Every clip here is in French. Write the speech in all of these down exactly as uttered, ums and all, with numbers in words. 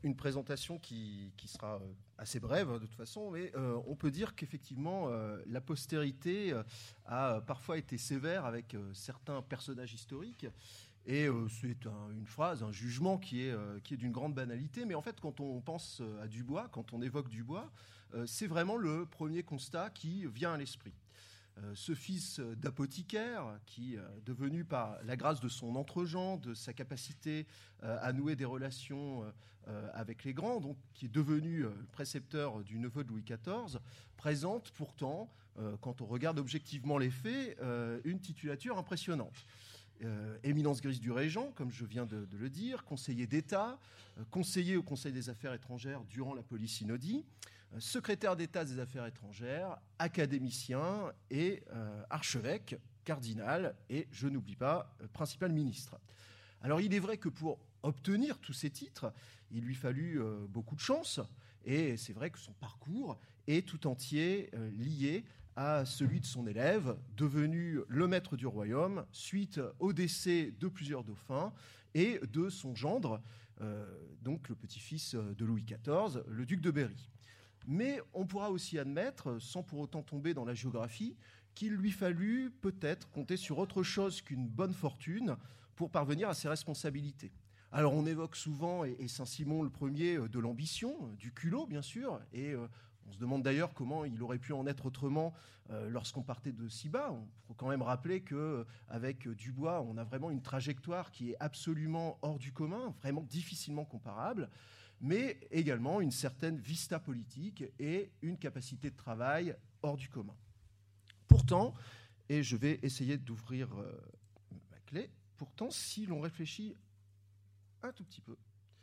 une présentation qui, qui sera assez brève de toute façon, mais euh, on peut dire qu'effectivement euh, la postérité euh, a parfois été sévère avec euh, certains personnages historiques. Et euh, c'est un, une phrase, un jugement qui est, euh, qui est d'une grande banalité. Mais en fait, quand on pense à Dubois, quand on évoque Dubois, euh, c'est vraiment le premier constat qui vient à l'esprit. Euh, ce fils d'apothicaire, qui, euh, devenu par la grâce de son entre-gens, de sa capacité euh, à nouer des relations euh, avec les grands, donc, qui est devenu euh, précepteur du neveu de Louis quatorze, présente pourtant, euh, quand on regarde objectivement les faits, euh, une titulature impressionnante. Euh, éminence grise du régent, comme je viens de, de le dire, conseiller d'État, euh, conseiller au Conseil des affaires étrangères durant la polysynodie, euh, secrétaire d'État des affaires étrangères, académicien et euh, archevêque, cardinal et, je n'oublie pas, euh, principal ministre. Alors il est vrai que pour obtenir tous ces titres, il lui fallut euh, beaucoup de chance, et c'est vrai que son parcours est tout entier euh, lié à celui de son élève, devenu le maître du royaume, suite au décès de plusieurs dauphins et de son gendre, euh, donc le petit-fils de Louis quatorze, le duc de Berry. Mais on pourra aussi admettre, sans pour autant tomber dans la géographie, qu'il lui fallut peut-être compter sur autre chose qu'une bonne fortune pour parvenir à ses responsabilités. Alors on évoque souvent, et Saint-Simon le premier, de l'ambition, du culot bien sûr, et euh, on se demande d'ailleurs comment il aurait pu en être autrement euh, lorsqu'on partait de si bas. Il faut quand même rappeler qu'avec Dubois, on a vraiment une trajectoire qui est absolument hors du commun, vraiment difficilement comparable, mais également une certaine vista politique et une capacité de travail hors du commun. Pourtant, et je vais essayer d'ouvrir euh, ma clé, pourtant, si l'on réfléchit un tout petit peu,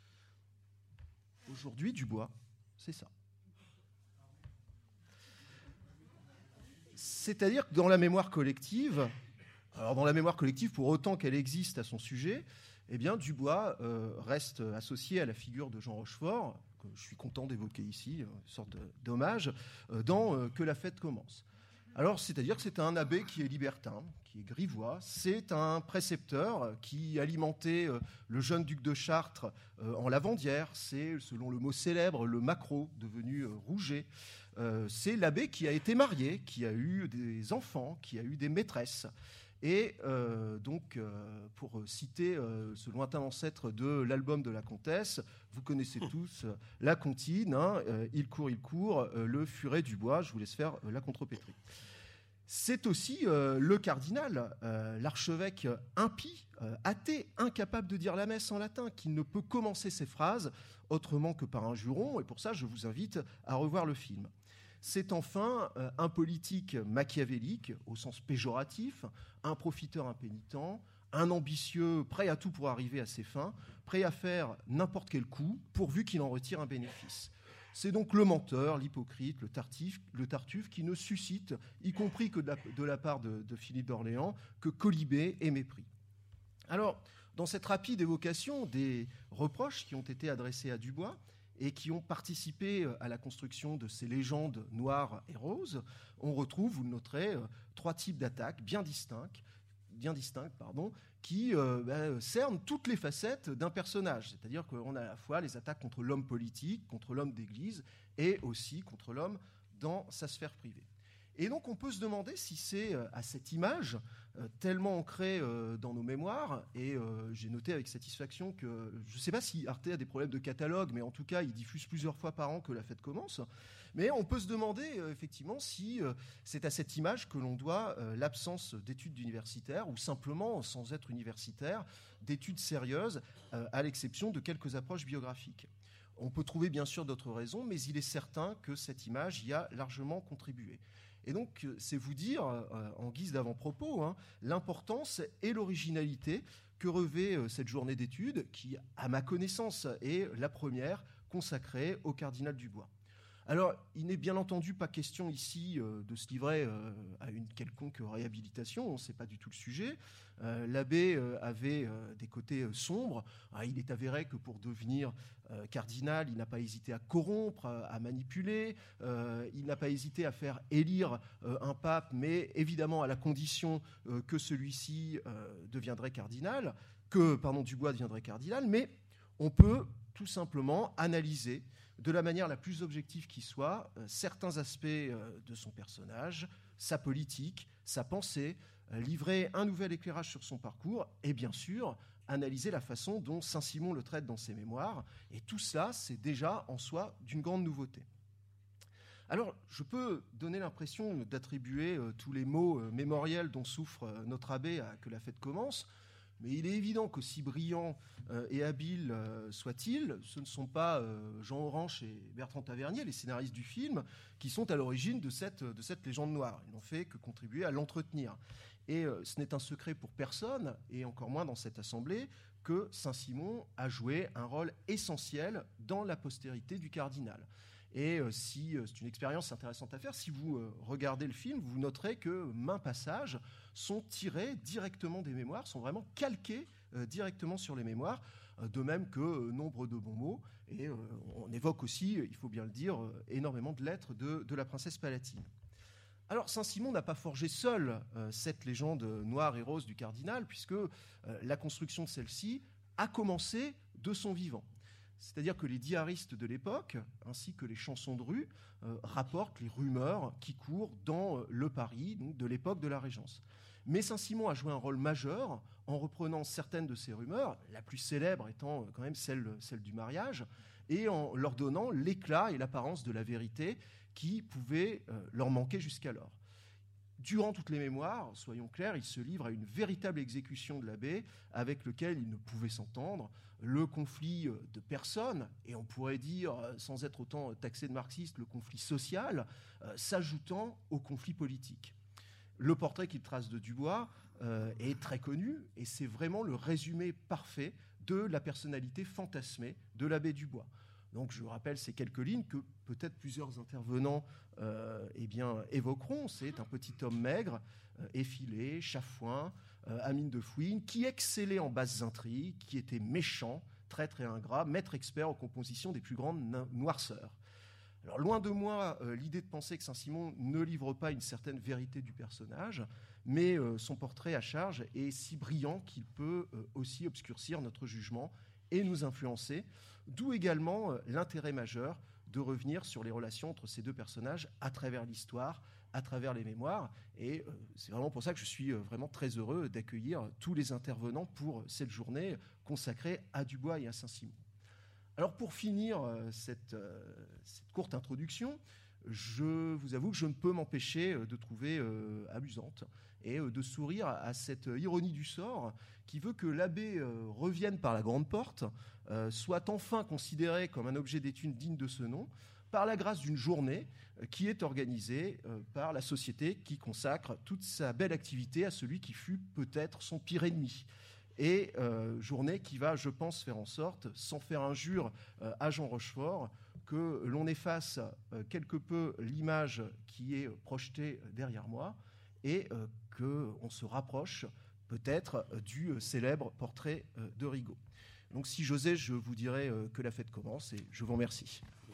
aujourd'hui, Dubois, c'est ça. C'est-à-dire que dans la mémoire collective, alors dans la mémoire collective, pour autant qu'elle existe à son sujet, eh bien, Dubois euh, reste associé à la figure de Jean Rochefort, que je suis content d'évoquer ici, une sorte d'hommage, euh, dans euh, Que la fête commence. Alors, c'est-à-dire que c'est un abbé qui est libertin, qui est grivois, c'est un précepteur qui alimentait euh, le jeune duc de Chartres euh, en lavandière, c'est, selon le mot célèbre, le maquereau devenu euh, Rouget. Euh, c'est l'abbé qui a été marié, qui a eu des enfants, qui a eu des maîtresses. Et euh, donc, euh, pour citer euh, ce lointain ancêtre de l'album de la comtesse, vous connaissez tous euh, la comptine, hein, euh, il court, il court, euh, le furet du bois, je vous laisse faire euh, la contrepétrie. C'est aussi euh, le cardinal, euh, l'archevêque impie, euh, athée, incapable de dire la messe en latin, qui ne peut commencer ses phrases autrement que par un juron, et pour ça, je vous invite à revoir le film. C'est enfin euh, un politique machiavélique, au sens péjoratif, un profiteur impénitent, un ambitieux prêt à tout pour arriver à ses fins, prêt à faire n'importe quel coup, pourvu qu'il en retire un bénéfice. C'est donc le menteur, l'hypocrite, le tartuffe, le tartuffe qui ne suscite, y compris que de la, de la part de, de Philippe d'Orléans, que colibé et mépris. Alors, dans cette rapide évocation des reproches qui ont été adressés à Dubois, et qui ont participé à la construction de ces légendes noires et roses, on retrouve, vous le noterez, trois types d'attaques bien distincts, bien distincts pardon, qui euh, bah, cernent toutes les facettes d'un personnage. C'est-à-dire qu'on a à la fois les attaques contre l'homme politique, contre l'homme d'église, et aussi contre l'homme dans sa sphère privée. Et donc on peut se demander si c'est à cette image euh, tellement ancrée euh, dans nos mémoires, et euh, j'ai noté avec satisfaction que, je ne sais pas si Arte a des problèmes de catalogue, mais en tout cas il diffuse plusieurs fois par an Que la fête commence, mais on peut se demander euh, effectivement si euh, c'est à cette image que l'on doit euh, l'absence d'études universitaires, ou simplement, sans être universitaire, d'études sérieuses, euh, à l'exception de quelques approches biographiques. On peut trouver bien sûr d'autres raisons, mais il est certain que cette image y a largement contribué. Et donc, c'est vous dire, euh, en guise d'avant-propos, hein, l'importance et l'originalité que revêt euh, cette journée d'études, qui, à ma connaissance, est la première consacrée au cardinal Dubois. Alors, il n'est bien entendu pas question ici euh, de se livrer euh, à une quelconque réhabilitation, ce n'est pas du tout le sujet. Euh, l'abbé euh, avait euh, des côtés euh, sombres. Ah, il est avéré que pour devenir euh, cardinal, il n'a pas hésité à corrompre, à, à manipuler, euh, il n'a pas hésité à faire élire euh, un pape, mais évidemment à la condition euh, que celui-ci euh, deviendrait cardinal, que, pardon, Dubois deviendrait cardinal, mais on peut tout simplement analyser de la manière la plus objective qui soit euh, certains aspects euh, de son personnage, sa politique, sa pensée, euh, livrer un nouvel éclairage sur son parcours et bien sûr analyser la façon dont Saint-Simon le traite dans ses mémoires. Et tout cela, c'est déjà en soi d'une grande nouveauté. Alors, je peux donner l'impression d'attribuer euh, tous les maux euh, mémoriels dont souffre euh, notre abbé à Que la fête commence, mais il est évident qu'aussi brillant euh, et habile euh, soit-il, ce ne sont pas euh, Jean Orange et Bertrand Tavernier, les scénaristes du film, qui sont à l'origine de cette, de cette légende noire. Ils n'ont fait que contribuer à l'entretenir. Et euh, ce n'est un secret pour personne, et encore moins dans cette assemblée, que Saint-Simon a joué un rôle essentiel dans la postérité du cardinal. Et euh, si euh, c'est une expérience intéressante à faire, si vous euh, regardez le film, vous noterez que maints passages sont tirés directement des mémoires, sont vraiment calqués euh, directement sur les mémoires, euh, de même que euh, nombre de bons mots. Et euh, on évoque aussi, il faut bien le dire, euh, énormément de lettres de, de la princesse palatine. Alors Saint-Simon n'a pas forgé seul euh, cette légende noire et rose du cardinal, puisque euh, la construction de celle-ci a commencé de son vivant. C'est-à-dire que les diaristes de l'époque, ainsi que les chansons de rue, euh, rapportent les rumeurs qui courent dans euh, le Paris donc de l'époque de la Régence. Mais Saint-Simon a joué un rôle majeur en reprenant certaines de ces rumeurs, la plus célèbre étant euh, quand même celle, celle du mariage, et en leur donnant l'éclat et l'apparence de la vérité qui pouvait euh, leur manquer jusqu'alors. Durant toutes les mémoires, soyons clairs, il se livre à une véritable exécution de l'abbé avec lequel il ne pouvait s'entendre. Le conflit de personnes, et on pourrait dire, sans être autant taxé de marxiste, le conflit social, euh, s'ajoutant au conflit politique. Le portrait qu'il trace de Dubois euh, est très connu, et c'est vraiment le résumé parfait de la personnalité fantasmée de l'abbé Dubois. Donc je rappelle ces quelques lignes que peut-être plusieurs intervenants euh, eh bien, évoqueront. C'est un petit homme maigre, euh, effilé, chafouin, euh, à mine de fouine, qui excellait en basses intrigues, qui était méchant, traître et ingrat, maître expert aux compositions des plus grandes noirceurs. Alors loin de moi euh, l'idée de penser que Saint-Simon ne livre pas une certaine vérité du personnage, mais euh, son portrait à charge est si brillant qu'il peut euh, aussi obscurcir notre jugement et nous influencer, d'où également euh, l'intérêt majeur de revenir sur les relations entre ces deux personnages à travers l'histoire, à travers les mémoires. Et euh, c'est vraiment pour ça que je suis euh, vraiment très heureux d'accueillir tous les intervenants pour cette journée consacrée à Dubois et à Saint-Simon. Alors pour finir euh, cette, euh, cette courte introduction, je vous avoue que je ne peux m'empêcher de trouver euh, amusante et euh, de sourire à cette ironie du sort qui veut que l'abbé euh, revienne par la grande porte, euh, soit enfin considéré comme un objet d'étude digne de ce nom, par la grâce d'une journée euh, qui est organisée euh, par la société qui consacre toute sa belle activité à celui qui fut peut-être son pire ennemi. Et euh, journée qui va, je pense, faire en sorte, sans faire injure euh, à Jean Rochefort, que l'on efface euh, quelque peu l'image qui est projetée derrière moi et euh, qu'on se rapproche peut-être euh, du euh, célèbre portrait euh, de Rigaud. Donc si j'osais, je vous dirais euh, que la fête commence et je vous remercie.